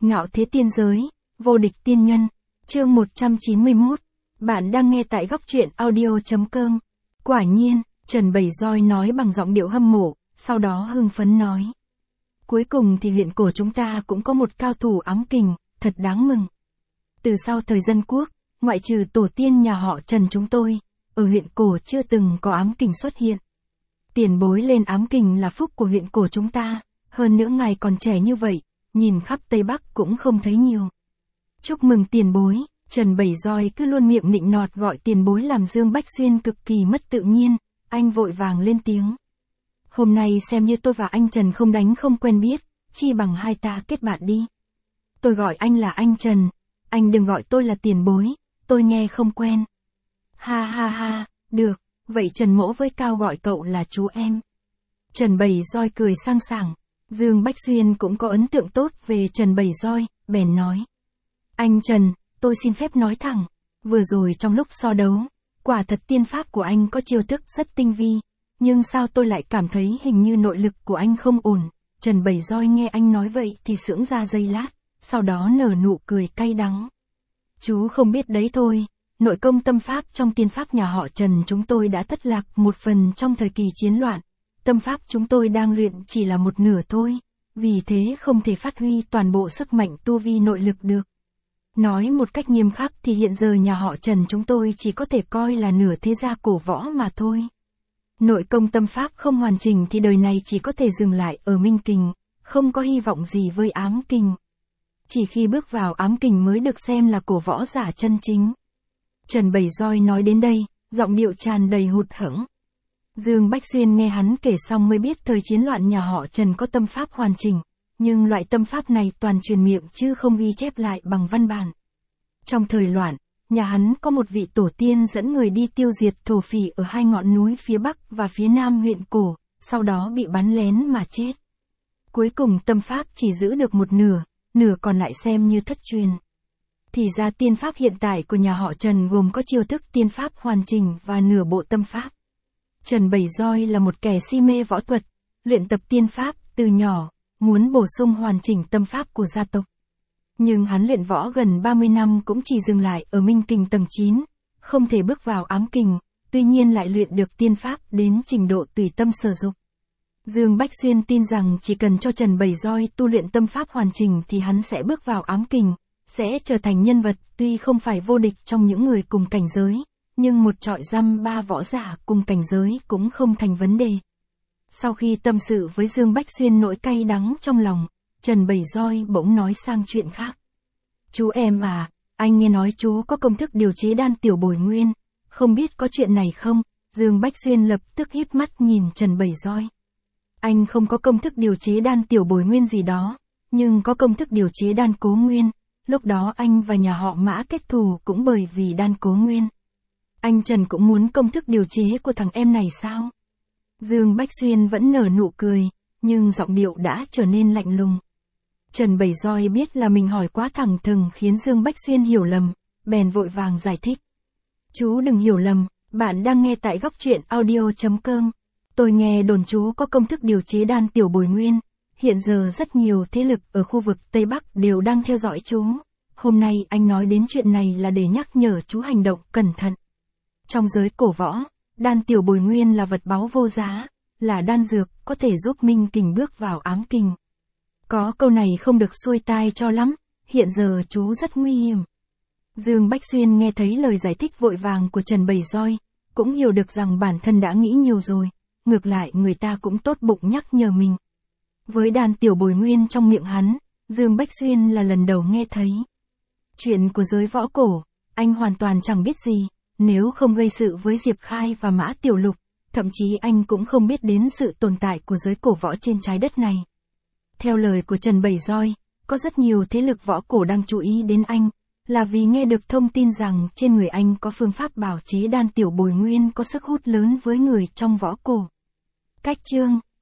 Ngạo thế tiên giới, vô địch tiên nhân, chương 191. Bạn đang nghe tại góc truyện audio.com. Quả nhiên, Trần Bảy Roi nói bằng giọng điệu hâm mộ, sau đó hưng phấn nói. Cuối cùng thì huyện cổ chúng ta cũng có một cao thủ ám kình, thật đáng mừng. Từ sau thời dân quốc, ngoại trừ tổ tiên nhà họ Trần chúng tôi, ở huyện cổ chưa từng có ám kình xuất hiện. Tiền bối lên ám kình là phúc của huyện cổ chúng ta, hơn nữa ngài còn trẻ như vậy, nhìn khắp Tây Bắc cũng không thấy nhiều. Chúc mừng tiền bối, Trần Bảy Roi cứ luôn miệng nịnh nọt gọi tiền bối làm Dương Bách Xuyên cực kỳ mất tự nhiên, anh vội vàng lên tiếng. Hôm nay xem như tôi và anh Trần không đánh không quen biết, chi bằng hai ta kết bạn đi. Tôi gọi anh là anh Trần, anh đừng gọi tôi là tiền bối, tôi nghe không quen. Ha ha ha, được, vậy Trần Mỗ với Cao gọi cậu là chú em. Trần Bảy Roi cười sang sảng, Dương Bách Xuyên cũng có ấn tượng tốt về Trần Bảy Roi, bèn nói. Anh Trần, tôi xin phép nói thẳng, vừa rồi trong lúc so đấu, quả thật tiên pháp của anh có chiêu thức rất tinh vi, nhưng sao tôi lại cảm thấy hình như nội lực của anh không ổn. Trần Bảy Roi nghe anh nói vậy thì sững ra giây lát, sau đó nở nụ cười cay đắng. Chú không biết đấy thôi, nội công tâm pháp trong tiên pháp nhà họ Trần chúng tôi đã thất lạc một phần trong thời kỳ chiến loạn, tâm pháp chúng tôi đang luyện chỉ là một nửa thôi, vì thế không thể phát huy toàn bộ sức mạnh tu vi nội lực được. Nói một cách nghiêm khắc thì hiện giờ nhà họ Trần chúng tôi chỉ có thể coi là nửa thế gia cổ võ mà thôi. Nội công tâm pháp không hoàn chỉnh thì đời này chỉ có thể dừng lại ở minh kình, không có hy vọng gì với ám kình. Chỉ khi bước vào ám kình mới được xem là cổ võ giả chân chính. Trần Bảy Roi nói đến đây, giọng điệu tràn đầy hụt hẫng. Dương Bách Xuyên nghe hắn kể xong mới biết thời chiến loạn nhà họ Trần có tâm pháp hoàn chỉnh, nhưng loại tâm pháp này toàn truyền miệng chứ không ghi chép lại bằng văn bản. Trong thời loạn, nhà hắn có một vị tổ tiên dẫn người đi tiêu diệt thổ phỉ ở hai ngọn núi phía Bắc và phía Nam huyện cổ, sau đó bị bắn lén mà chết. Cuối cùng tâm pháp chỉ giữ được một nửa, nửa còn lại xem như thất truyền. Thì ra tiên pháp hiện tại của nhà họ Trần gồm có chiêu thức tiên pháp hoàn chỉnh và nửa bộ tâm pháp. Trần Bảy Roi là một kẻ si mê võ thuật, luyện tập tiên pháp từ nhỏ, muốn bổ sung hoàn chỉnh tâm pháp của gia tộc. Nhưng hắn luyện võ gần 30 năm cũng chỉ dừng lại ở minh kình tầng 9, không thể bước vào ám kình, tuy nhiên lại luyện được tiên pháp đến trình độ tùy tâm sở dục. Dương Bách Xuyên tin rằng chỉ cần cho Trần Bảy Roi tu luyện tâm pháp hoàn chỉnh thì hắn sẽ bước vào ám kình, sẽ trở thành nhân vật tuy không phải vô địch trong những người cùng cảnh giới, nhưng một trọi răm ba võ giả cùng cảnh giới cũng không thành vấn đề. Sau khi tâm sự với Dương Bách Xuyên nỗi cay đắng trong lòng, Trần Bảy Roi bỗng nói sang chuyện khác. Chú em à, anh nghe nói chú có công thức điều chế đan tiểu bồi nguyên, không biết có chuyện này không? Dương Bách Xuyên lập tức híp mắt nhìn Trần Bảy Roi. Anh không có công thức điều chế đan tiểu bồi nguyên gì đó, nhưng có công thức điều chế đan cố nguyên, lúc đó anh và nhà họ Mã kết thù cũng bởi vì đan cố nguyên. Anh Trần cũng muốn công thức điều chế của thằng em này sao? Dương Bách Xuyên vẫn nở nụ cười, nhưng giọng điệu đã trở nên lạnh lùng. Trần Bảy Roi biết là mình hỏi quá thẳng thừng khiến Dương Bách Xuyên hiểu lầm, bèn vội vàng giải thích. Chú đừng hiểu lầm, bạn đang nghe tại góc truyện audio.com. Tôi nghe đồn chú có công thức điều chế đan tiểu bồi nguyên, hiện giờ rất nhiều thế lực ở khu vực Tây Bắc đều đang theo dõi chú. Hôm nay anh nói đến chuyện này là để nhắc nhở chú hành động cẩn thận. Trong giới cổ võ, đan tiểu bồi nguyên là vật báu vô giá, là đan dược có thể giúp minh kình bước vào ám kình. Có câu này không được xuôi tai cho lắm, hiện giờ chú rất nguy hiểm. Dương Bách Xuyên nghe thấy lời giải thích vội vàng của Trần Bảy Roi, cũng hiểu được rằng bản thân đã nghĩ nhiều rồi, ngược lại người ta cũng tốt bụng nhắc nhở mình. Với đan tiểu bồi nguyên trong miệng hắn, Dương Bách Xuyên là lần đầu nghe thấy. Chuyện của giới võ cổ, anh hoàn toàn chẳng biết gì, nếu không gây sự với Diệp Khai và Mã Tiểu Lục, thậm chí anh cũng không biết đến sự tồn tại của giới cổ võ trên trái đất này. Theo lời của Trần Bảy Roi, có rất nhiều thế lực võ cổ đang chú ý đến anh, là vì nghe được thông tin rằng trên người anh có phương pháp bào chế đan tiểu bồi nguyên có sức hút lớn với người trong võ cổ. Cách chương